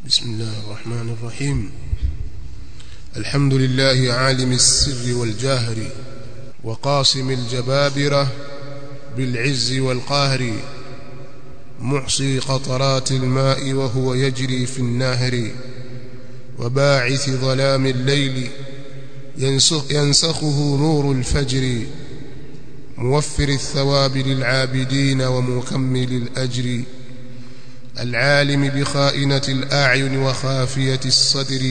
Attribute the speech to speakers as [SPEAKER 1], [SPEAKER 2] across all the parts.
[SPEAKER 1] بسم الله الرحمن الرحيم. الحمد لله عالم السر والجهر وقاسم الجبابرة بالعز والقهر، محصي قطرات الماء وهو يجري في النهر، وباعث ظلام الليل ينسخه نور الفجر، موفر الثواب للعابدين ومكمل الأجر، العالم بخائنة الأعين وخافية الصدر،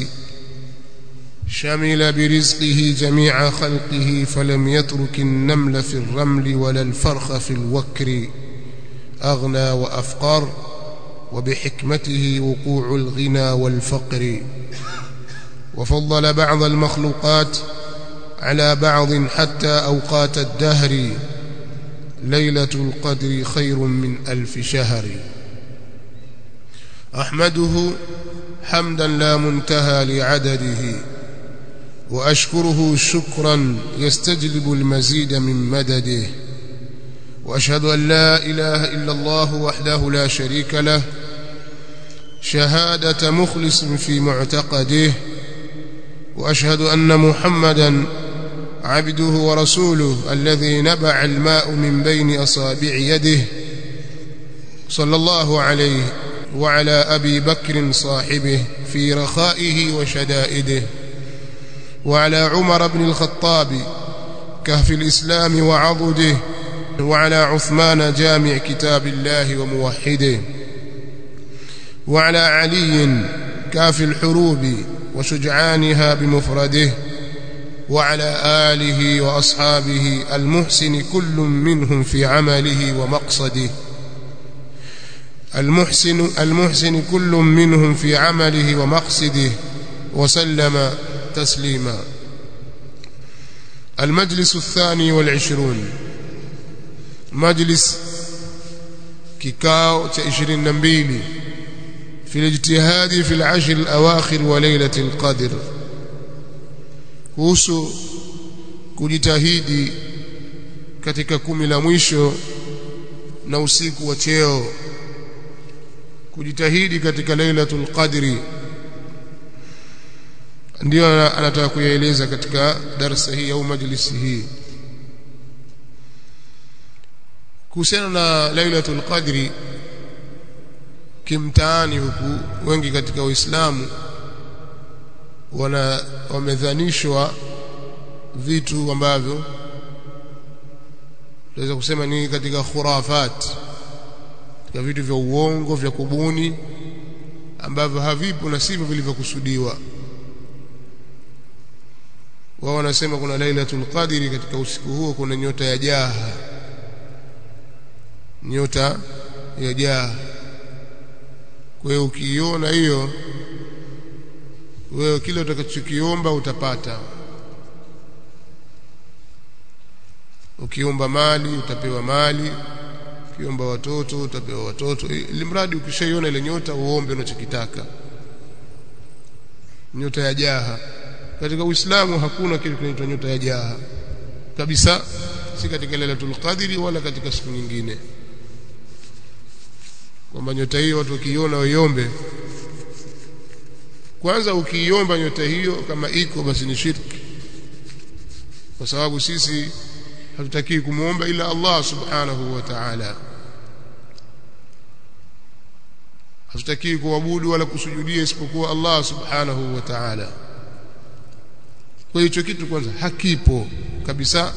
[SPEAKER 1] شمل برزقه جميع خلقه فلم يترك النمل في الرمل ولا الفرخ في الوكر، أغنى وأفقر وبحكمته وقوع الغنى والفقر، وفضل بعض المخلوقات على بعض حتى أوقات الدهر، ليلة القدر خير من 1000 شهر. أحمده حمدا لا منتهى لعدده، وأشكره شكرا يستجلب المزيد من مدده، وأشهد أن لا إله إلا الله وحده لا شريك له شهادة مخلص في معتقده، وأشهد أن محمدا عبده ورسوله الذي نبع الماء من بين أصابع يده، صلى الله عليه وعلى أبي بكر صاحبه في رخائه وشدائده، وعلى عمر بن الخطاب كهف الإسلام وعضده، وعلى عثمان جامع كتاب الله وموحده، وعلى علي كاف الحروب وشجعانها بمفرده، وعلى آله وأصحابه المحسن كل منهم في عمله ومقصده، المحسن كل منهم في عمله ومقصده، وسلم تسليما. المجلس 22 مجلس كيكاو 22 في الاجتهاد في العشر الأواخر وليلة القدر، kuhusu kujitahidi katika 10 la mwisho na usiku wa cheo, kujitahidi katika lailatul qadri, ndio anataka kuyaeleza katika darasa hii au majlisi hii. Kuhusiana na lailatul qadri, kimtaani huku wengi katika Uislamu wamedhanishwa vitu ambavyo tunaweza kusema ni katika khurafat, katika vitu vya uongo vya kubuni ambavyo havipo na sivyo vilivyokusudiwa. Wao wanasema kuna lailatul qadri, katika usiku huo kuna nyota ya jaha, nyota ya jaha. Kwa hiyo ukiiona hiyo, wewe kile utakachokiomba utapata. Ukiomba mali utapewa mali, ukiomba watoto utapewa watoto, ili mradi ukishaiona ile nyota uombe unachokitaka. Nyota ya jaha katika Uislamu hakuna kitu kinaitwa nyota ya jaha kabisa, si katika lailatul qadri wala katika siku nyingine, kwamba nyota hiyo watu wakiiona waiombe. Kwanza ukiiomba nyota hiyo kama iko, basi ni shirki, kwa sababu sisi hatutaki kumuomba ila Allah subhanahu wa ta'ala, hatutaki kuabudu wala kusujudia isipokuwa Allah subhanahu wa ta'ala. Kwa hiyo kitu kwanza hakipo kabisa.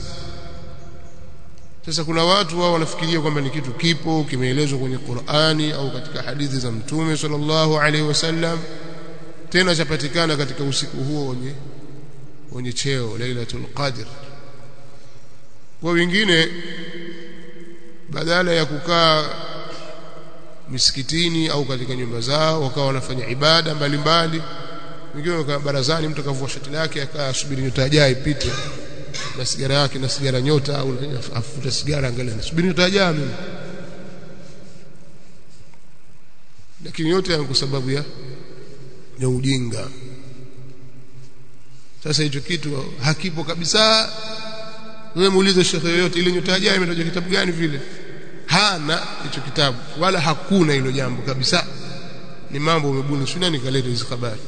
[SPEAKER 1] Sasa kuna watu wao wanafikiria kwamba ni kitu kipo, kimeelezwa kwenye Qur'ani au katika hadithi za Mtume sallallahu alaihi wasallam, tena chapatikana katika usiku huo wenye cheo, lailatul qadr. Kwa wengine badala ya kukaa misikitini au katika nyumba zao wakawa wanafanya ibada mbalimbali, wengine wakakaa barazani, mtu akavua shati lake akasubiri nyota ijayo ipite na sigara yake na sigara nyota, au afuta sigara, angalia nasubiri nyota ijayo mimi. Lakini yote ni kwa sababu ya ujinga. Sasa hicho kitu hakipo kabisa. Wewe muulize shekhe yoyote, ile nyota ijayo imetajwa kitabu gani vile? Hana hicho kitabu, wala hakuna hilo jambo kabisa. ni mambo umebuni, si nani kaleta hizo habari?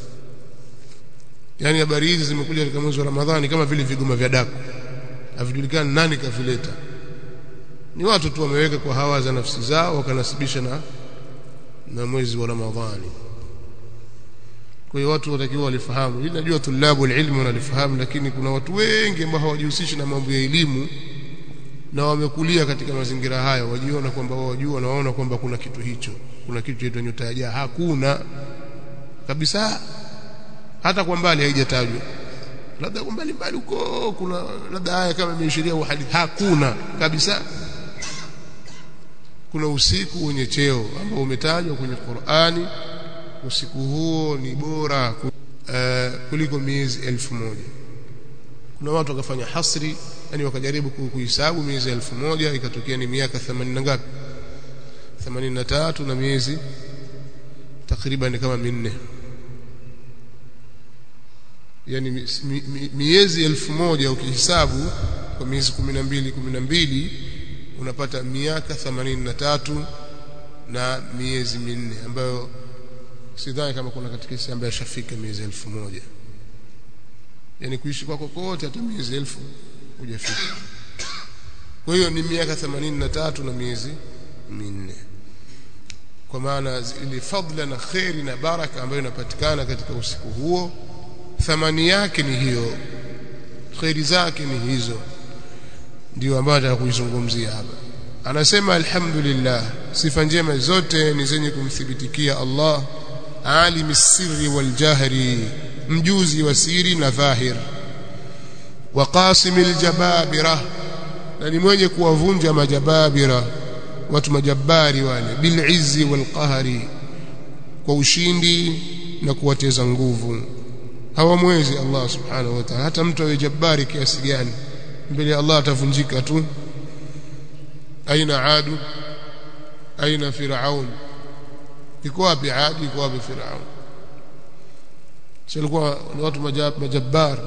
[SPEAKER 1] Yani habari hizi zimekuja katika mwezi wa Ramadhani kama vile vigoma vya daku, havijulikani nani kavileta. Ni watu tu wameweka kwa hawa za nafsi zao wakanasibisha na mwezi wa Ramadhani. Kwa hiyo watu watakiwa walifahamu hili. Najua tulabu ilmu wanalifahamu, lakini kuna watu wengi ambao hawajihusishi na mambo ya elimu na wamekulia katika mazingira hayo, wajiona kwamba wao wajua na waona kwamba kuna kitu hicho, kuna kitu hicho nyota ya jaa. Hakuna kabisa, hata kwa mbali haijatajwa. Labda kwa mbali huko kuna labda aya kama imeishiria uhadithi, hakuna kabisa. Kuna usiku wenye cheo ambao umetajwa kwenye Qur'ani. Usiku huo ni bora kuliko miezi 1000. Kuna watu wakafanya hasri, yani wakajaribu kuhesabu miezi 1000 ikatokea ni miaka 80 na ngapi, 83 na miezi takriban kama 4. Yani miezi 1000 ukihesabu kwa miezi 12 unapata miaka 83 na miezi 4, ambayo sidhani kama kuna katika sisi ambaye ashafika miezi 1000. Yani kuishi kwako kote hata miezi 1000 hujafika. Kwa hiyo ni miaka 83 na miezi 4. Kwa maana ile fadhila na khairi na baraka ambayo inapatikana katika usiku huo, thamani yake ni hiyo, khairi zake ni hizo, ndio ambayo nataka kuizungumzia hapa. Anasema alhamdulillah, sifa njema zote ni zenye kumthibitikia Allah, alim sirri wal jahri, mjuzi wa siri na dhahir, wa qasimil jababira, na ni mwenye kuwavunja majababira, watu majabari wale, bil izzi wal qahri, kwa ushindi na kuwateza nguvu. Hawamwezi Allah subhanahu wa ta'ala. Hata mtu awe jabari kiasi gani, mbele ya Allah atavunjika tu. Aina Adu, aina Firaun? Iko wapi Adi, iko wapi Firaun? Walikuwa ni watu majabbar,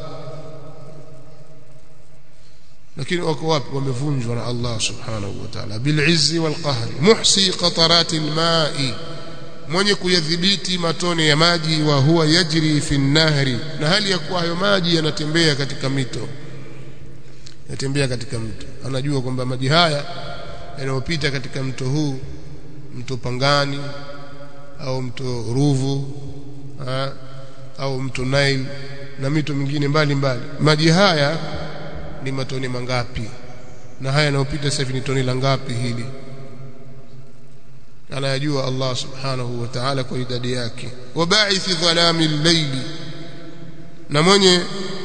[SPEAKER 1] lakini wako wapi? Wamevunjwa na Allah subhanahu wa ta'ala. Bil izzi wal qahri, muhsi qataratil ma'i, mwenye kuyadhibiti matone ya maji. Wa huwa yajri fi nahri, na hali ya kuwa hayo maji yanatembea katika mito, yanatembea katika mto. Anajua kwamba maji haya yanayopita katika mto huu, mto Pangani au mto Ruvu au mto Nile na mito mingine mbalimbali, maji haya ni matone mangapi, na haya yanayopita sasa ni tone la ngapi hili? Anayajua Allah subhanahu wa ta'ala kwa idadi yake. Wa ba'ithi dhalamil layli, na mwenye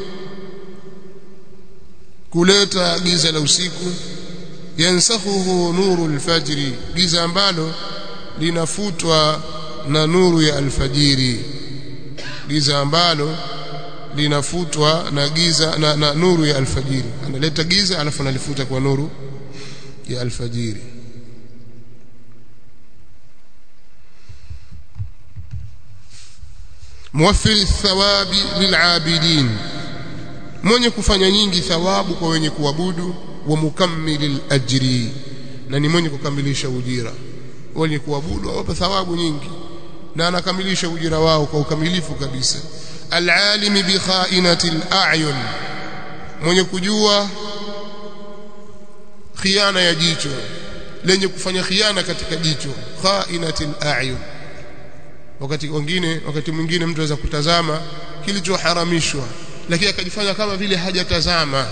[SPEAKER 1] kuleta giza la usiku. Yansakhuhu nurul fajri, giza ambalo linafutwa na nuru ya alfajiri, giza ambalo linafutwa na giza na nuru ya alfajiri. Analeta giza alafu analifuta kwa nuru ya alfajiri. Muwaffir thawabi lil'abidin, mwenye kufanya nyingi thawabu kwa wenye kuabudu. Wa mukammilil ajri, na ni mwenye kukamilisha ujira. Wenye kuabudu awapa thawabu nyingi na anakamilisha ujira wao kwa ukamilifu kabisa. Al-alimi bi kha'inatil a'yun, mwenye kujua khiana ya jicho, lenye kufanya khiana katika jicho. Kha'inatil a'yun, wakati mwingine mtu anaweza kutazama kilichoharamishwa lakini akajifanya kama vile hajatazama.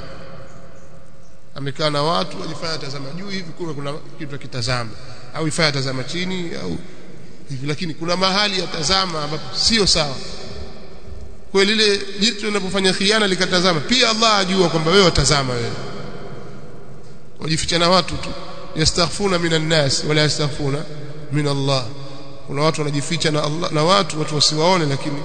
[SPEAKER 1] Amekaa na watu wajifanya tazama juu hivi, kuna kitu akitazama, au ifanya tazama chini au hivi, lakini kuna mahali ya tazama ambapo sio sawa. Kwa lile jitu linapofanya khiana likatazama, pia Allah ajua kwamba wewe watazama, wewe wajificha na watu tu. Yastaghfuna minan nas wala yastaghfuna min Allah, kuna watu wanajificha na Allah na watu wasiwaone, lakini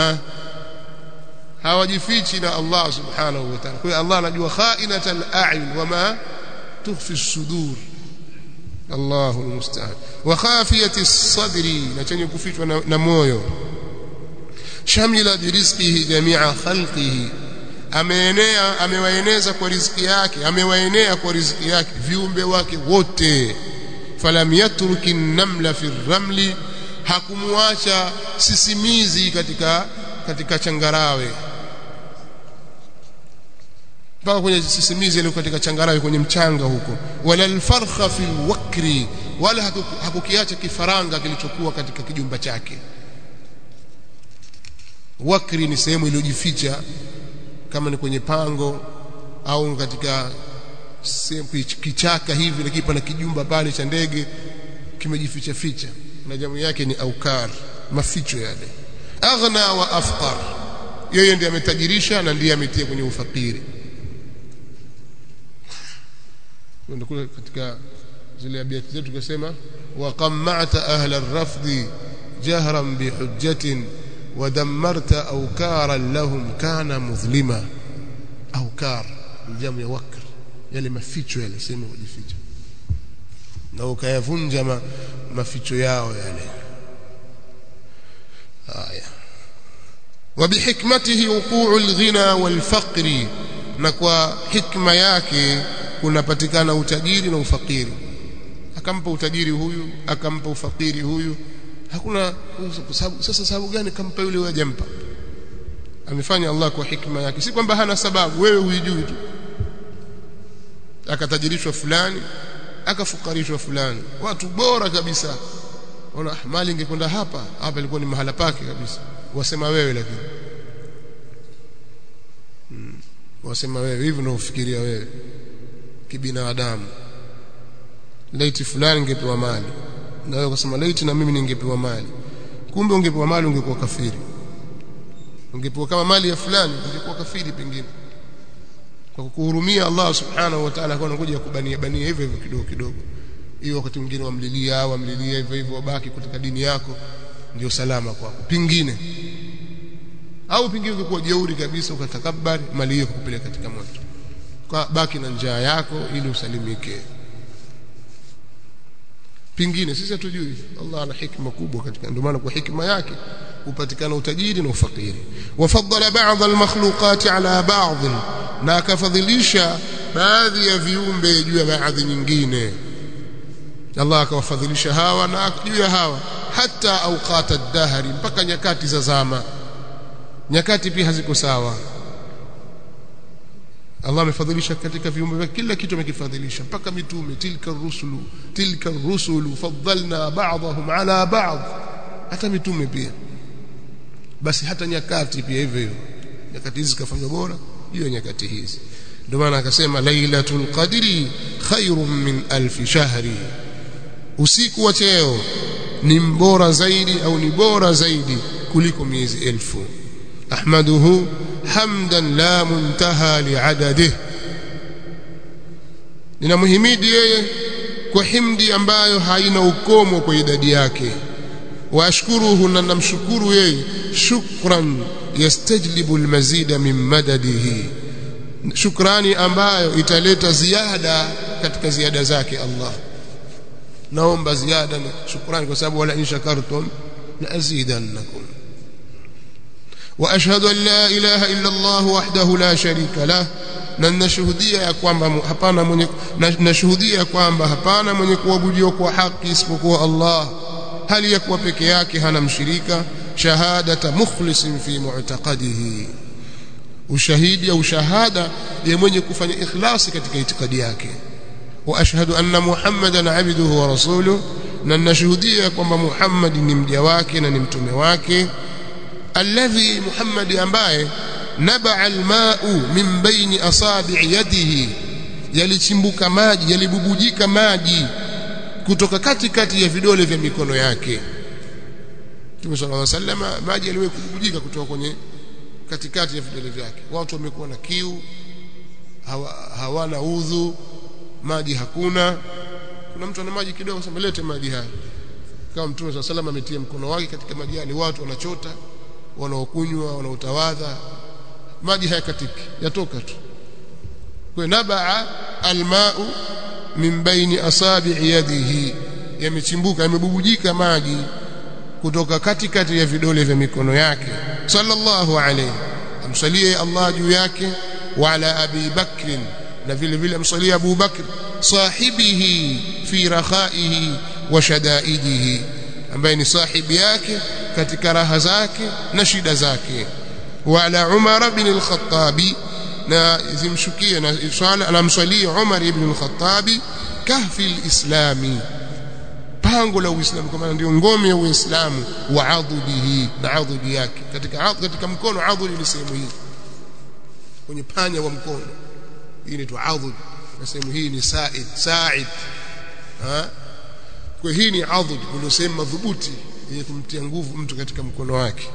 [SPEAKER 1] hawajifichi na Allah subhanahu wa ta'ala. Kwa hiyo Allah anajua kha'inatal a'yun wama tukhfi as-sudur. Allahu musta'an. Wa khafiyati as-sadri, na chenye kufichwa na moyo. Shamila bi rizqihi jami'a khalqihi, amewaeneza kwa riziki yake, amewaenea kwa riziki yake viumbe wake wote. Falam yatruki an-namla fi ar-ramli, hakumuacha sisimizi katika changarawe, mpaka kwenye sisimizi ile katika changarawe kwenye mchanga huko. Wala alfarkha fil wakri, wala hakukiacha kifaranga kilichokuwa katika kijumba chake. Wakri ni sehemu iliyojificha, kama ni kwenye pango au katika sehemu kichaka hivi, lakini pana kijumba pale cha ndege kimejificha ficha, na jamu yake ni aukar, maficho yale. Aghna wa afqar, yeye ndiye ametajirisha na ndiye ametia kwenye ufakiri. Ndio kule katika zile abiyati zetu tukasema wa qamma'ta ahla ar-rafdi jahran bi hujjatin wa dammarta awkaran lahum kana mudhlima. Aukar jamu ya wakr, yale maficho yale sema kujificha, na ukayavunja maficho yao yale. Haya, wa bihikmatihi wuqu'u al-ghina wal-faqri, na kwa hikma yake kunapatikana utajiri na ufakiri. Akampa utajiri huyu, akampa ufakiri huyu. Hakuna sasa sababu gani kampa yule wewe hajampa? Amefanya Allah kwa hikma yake, si kwamba hana sababu, wewe huijui tu. Akatajirishwa fulani, akafukarishwa fulani, watu bora kabisa. Ona mali ingekwenda hapa ilikuwa ni mahala pake kabisa. Wasema wewe, lakini wasema wewe hivyo ndio ufikiria wewe kibinadamu. Laiti fulani ingepewa mali, na wewe ukasema laiti na mimi ningepewa mali. Kumbe ungepewa mali ungekuwa kafiri. Ungepewa kama mali ya fulani ungekuwa kafiri pengine. Kwa kuhurumia Allah subhanahu wa ta'ala, kwa anakuja kubania hivyo hivyo kidogo kidogo. Hiyo wakati mwingine wamlilia hivyo hivyo, wabaki katika dini yako, ndio salama kwako. Pingine au pingine ungekuwa jeuri kabisa, ukatakabari mali hiyo kupeleka katika moto. Kwa baki na njaa yako ili usalimike. Pingine sisi hatujui, Allah ana hikma kubwa katika, ndio maana kwa hikma yake upatikana utajiri na ufakiri. Wafaddala ba'd al-makhluqat ala ba'd, na akafadhilisha baadhi ya viumbe juu ya baadhi nyingine. Allah akawafadhilisha hawa na juu ya hawa, hata awqat ad-dahri, mpaka nyakati za zama. Nyakati pia haziko sawa. Allah amefadhilisha katika viumbe vyake, kila kitu amekifadhilisha, mpaka mitume. Tilka rusulu faddalna ba'dahum ala ba'd, hata mitume pia. Basi hata nyakati pia hivyo, nyakati hizi kafanywa bora juu ya nyakati hizi. Ndio maana akasema lailatul qadri khairun min alf shahri, usiku wa cheo ni mbora zaidi au ni bora zaidi kuliko miezi elfu. Ahmaduhu hamdan la muntaha li'adadihi, ninamhimidi yeye kwa himdi ambayo haina ukomo kwa idadi yake. Wa ashkuruhu, na namshukuru yeye shukran yastajlibu almazida min madadihi, shukrani ambayo italeta ziada katika ziada zake Allah. Naomba ziada na shukrani, kwa sababu wala in shakartum la azidannakum. واشهد ان لا اله الا الله وحده لا شريك له, na nashuhudia ya kwamba hapana mwenye kuabudiwa kwa haki isipokuwa Allah, hali ya kuwa peke yake hana mshirika. Shahadata mukhlisin fi mu'taqadihi, ushahidi au shahada ya mwenye kufanya ikhlasi katika itikadi yake. Wa ashhadu anna Muhammadan abduhu wa rasuluhu, na nashuhudia kwamba Muhammad ni mja wake na ni mtume wake. Alladhi, Muhammad ambaye naba'a alma'u min baini asabi'i yadihi, yalichimbuka maji, yalibubujika maji kutoka katikati ya vidole vya mikono yake. Mtume sallallahu alaihi wasallam, maji yaliwahi kububujika kutoka kwenye katikati ya vidole vyake. Watu wamekuwa na kiu, hawana udhu, maji hakuna. Kuna mtu ana maji kidogo, sema lete maji haya. Kama Mtume sallallahu alaihi wasallam ametia mkono wake katika maji yale, watu wanachota, wanaokunywa, wanaotawadha, maji hayakatiki, yatoka tu. Kwa naba'a alma'u min baini asabi'i yadihi, yamechimbuka, yamebubujika maji kutoka katikati ya vidole vya mikono yake. Sallallahu alayhi, amsalie Allah juu yake. Wa ala Abi Bakr, na vile vile amsalie Abu Bakr, sahibihi fi rakhaihi wa shadaidihi, ambaye ni sahibi yake katika raha zake na shida zake. Wa ala Umar ibn al-Khattab, na zimshukie na swala anamswalia Umar ibn al-Khattab kahfi al-islami, pango la Uislamu, kama ndio ngome ya Uislamu, wa adhudihi, na adhudi yake katika mkono. Adhudi ni sehemu hii kwenye panya wa mkono, hii ni adhud, na sehemu hii ni sa'id kwa hii ni adhud, ndio sehemu madhubuti yenye kumtia nguvu mtu katika mkono wake.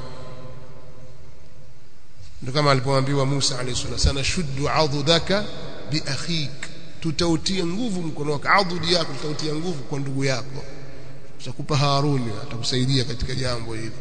[SPEAKER 1] Ndio kama alipoambiwa Musa alayhi salatu sana, shuddu adhudaka bi akhik, tutautia nguvu mkono wako, adhudi yako tutautia nguvu kwa ndugu yako, tutakupa Haruni atakusaidia katika jambo hili,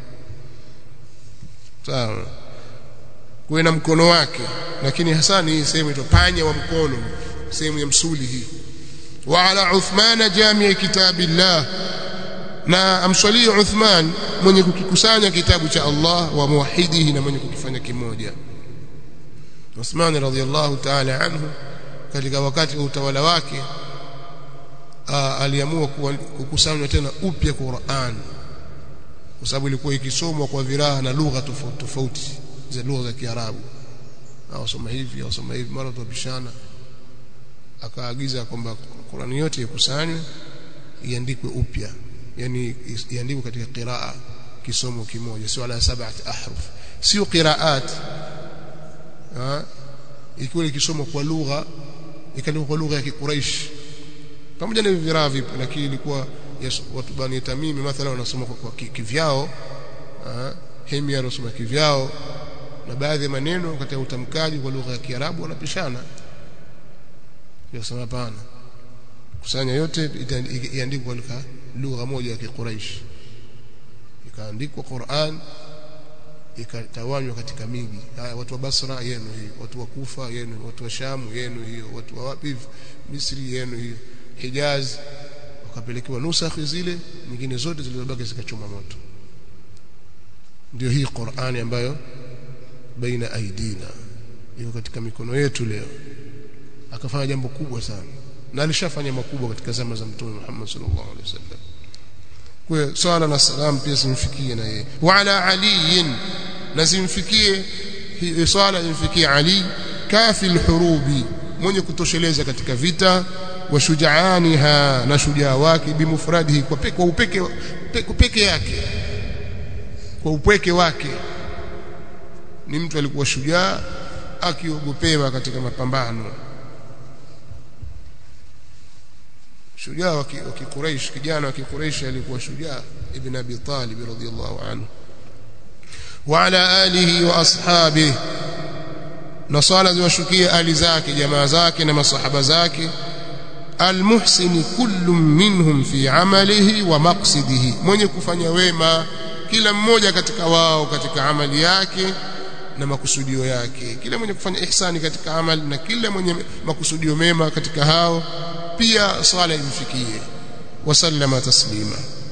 [SPEAKER 1] sawa, kwa na mkono wake. Lakini hasani hii sehemu itopanya wa mkono, sehemu ya msuli hii. Wa ala Uthman jami' kitabillah, na amswalie Uthman mwenye kukikusanya kitabu cha Allah, wa muwahhidihi, na mwenye kukifanya kimoja. Uthman radhiyallahu ta'ala anhu katika wakati wa utawala wake aliamua kukusanya tena upya Qur'an, kwa sababu ilikuwa ikisomwa kwa viraha na lugha tofauti tofauti za lugha za Kiarabu, au soma hivi mara tupishana. Akaagiza kwamba Qur'an yote ikusanywe iandikwe upya, yani iandikwe katika qiraa, kisomo kimoja, sio ala 7 ahruf, sio qiraat. Ikiwa ikisomwa kwa lugha, ikaandikwa kwa lugha ya Quraysh pamoja na viraa vipo, lakini ilikuwa watu Bani Tamimi mathalan wanasoma kwa kivyao, Hemia wanasoma kivyao, na baadhi ya maneno katika utamkaji kwa lugha ya Kiarabu wanapishana. Yasema hapana, kusanya yote iandikwe kwa lugha moja ya Quraysh. Ikaandikwa Qur'an, ikatawanywa katika miji. Watu wa Basra yenu hiyo, watu wa Kufa yenu, watu wa Sham yenu hiyo, watu wa wapi Misri yenu hiyo, Hijaz wakapelekewa nusakh zile, nyingine zote zilizobaki zikachoma moto. Ndio hii Qur'ani ambayo baina aidina, iko katika mikono yetu leo. Akafanya jambo kubwa sana, na alishafanya makubwa katika zama za Mtume Muhammad sallallahu alaihi wasallam. Kwa swala na salam pia simfikie na yeye. Wa ala Ali, na simfikie swala imfikie Ali kafi alhurubi, mwenye kutosheleza katika vita, wa shujaaniha, na shujaa wake, bimufradihi, kwa upeke yake, kwa upweke wake. Ni mtu alikuwa shujaa akiogopewa katika mapambano, shujaa wa Quraysh, kijana wa Quraysh alikuwa shujaa, ibn Abi Talib radhiyallahu anhu. Wa ala alihi wa ashabihi, na swala ziwashukia ali zake, jamaa zake na masahaba zake. Almuhsini kullu minhum fi amalihi wa maqsidihi, mwenye kufanya wema kila mmoja katika wao katika amali yake na makusudio yake. Kila mwenye kufanya ihsani katika amali na kila mwenye makusudio mema katika hao pia swala imfikie. Wa sallama taslima.